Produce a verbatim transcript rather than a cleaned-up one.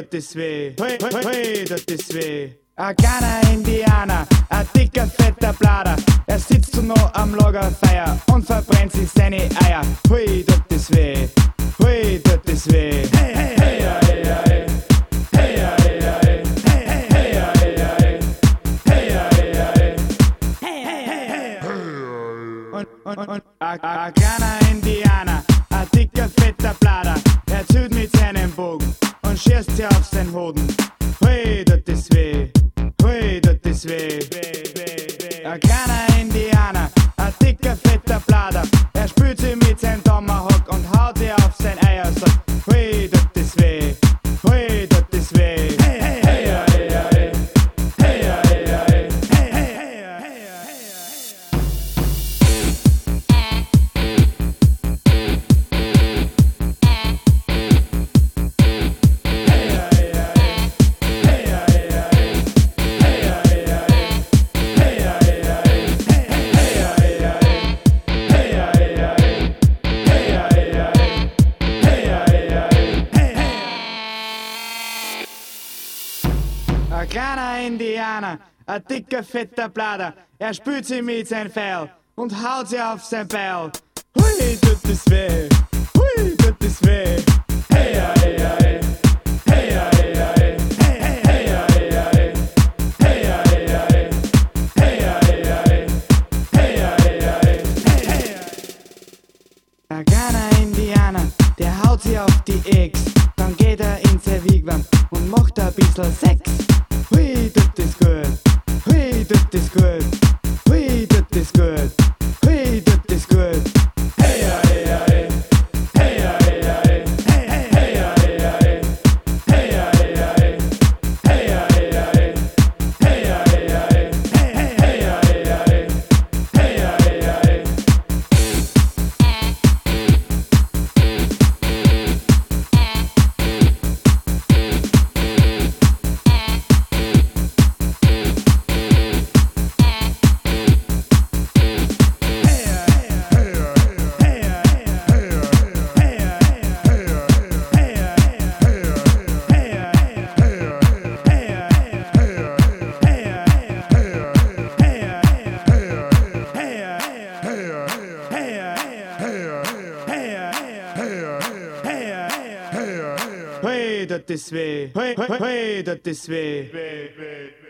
das ist weh, hui, hui, hui, das ist weh. Ein kleiner Indianer, ein dicker, fetter Blader. Er sitzt noch am Lagerfeuer und verbrennt sich seine Eier. Hui, das ist weh, hui, das ist weh. Hey, hey, hey, hey, hey, hey, hey, hey, hey, hey, hey, hey, hey, hey. Und, und, und, ein, ein kleiner Indianer, ein dicker, fetter Blader. Er zieht mit seinem Bogen und schießt sie auf seinen Hoden. Hui, das ist weh, hui, das ist weh. Ein kleiner Indianer, ein dicker, fetter Blader. Er spült sie mit seinem Tomahawk und haut sie auf sein Eier. Sagt, hui, das ist weh, hui, das ist weh. Hey, hey, hey, hey, hey, hey, hey, hey, hey, hey, hey, ein kleiner Indianer, ein dicker, fetter Blader. Er spült sie mit seinem Pfeil und haut sie auf sein Beil. Hui, tut das weh, hui, tut das weh. Hey, hey, hey, hey, hey, hey, hey, hey, hey, hey, hey, hey, hey. Ein kleiner Indianer, der haut sie auf die Ex. Dann geht er in sein Wigwam und macht ein bisschen Sex. Hui, das ist gut, hui, das ist gut, hui, das ist gut, hui, das ist gut. Hey, hey, hey, hey, hey, hey, hey, hey, hey, hey, hey, hey, hey, hey, Hui, das ist weh, hui, hui, hui, das ist weh.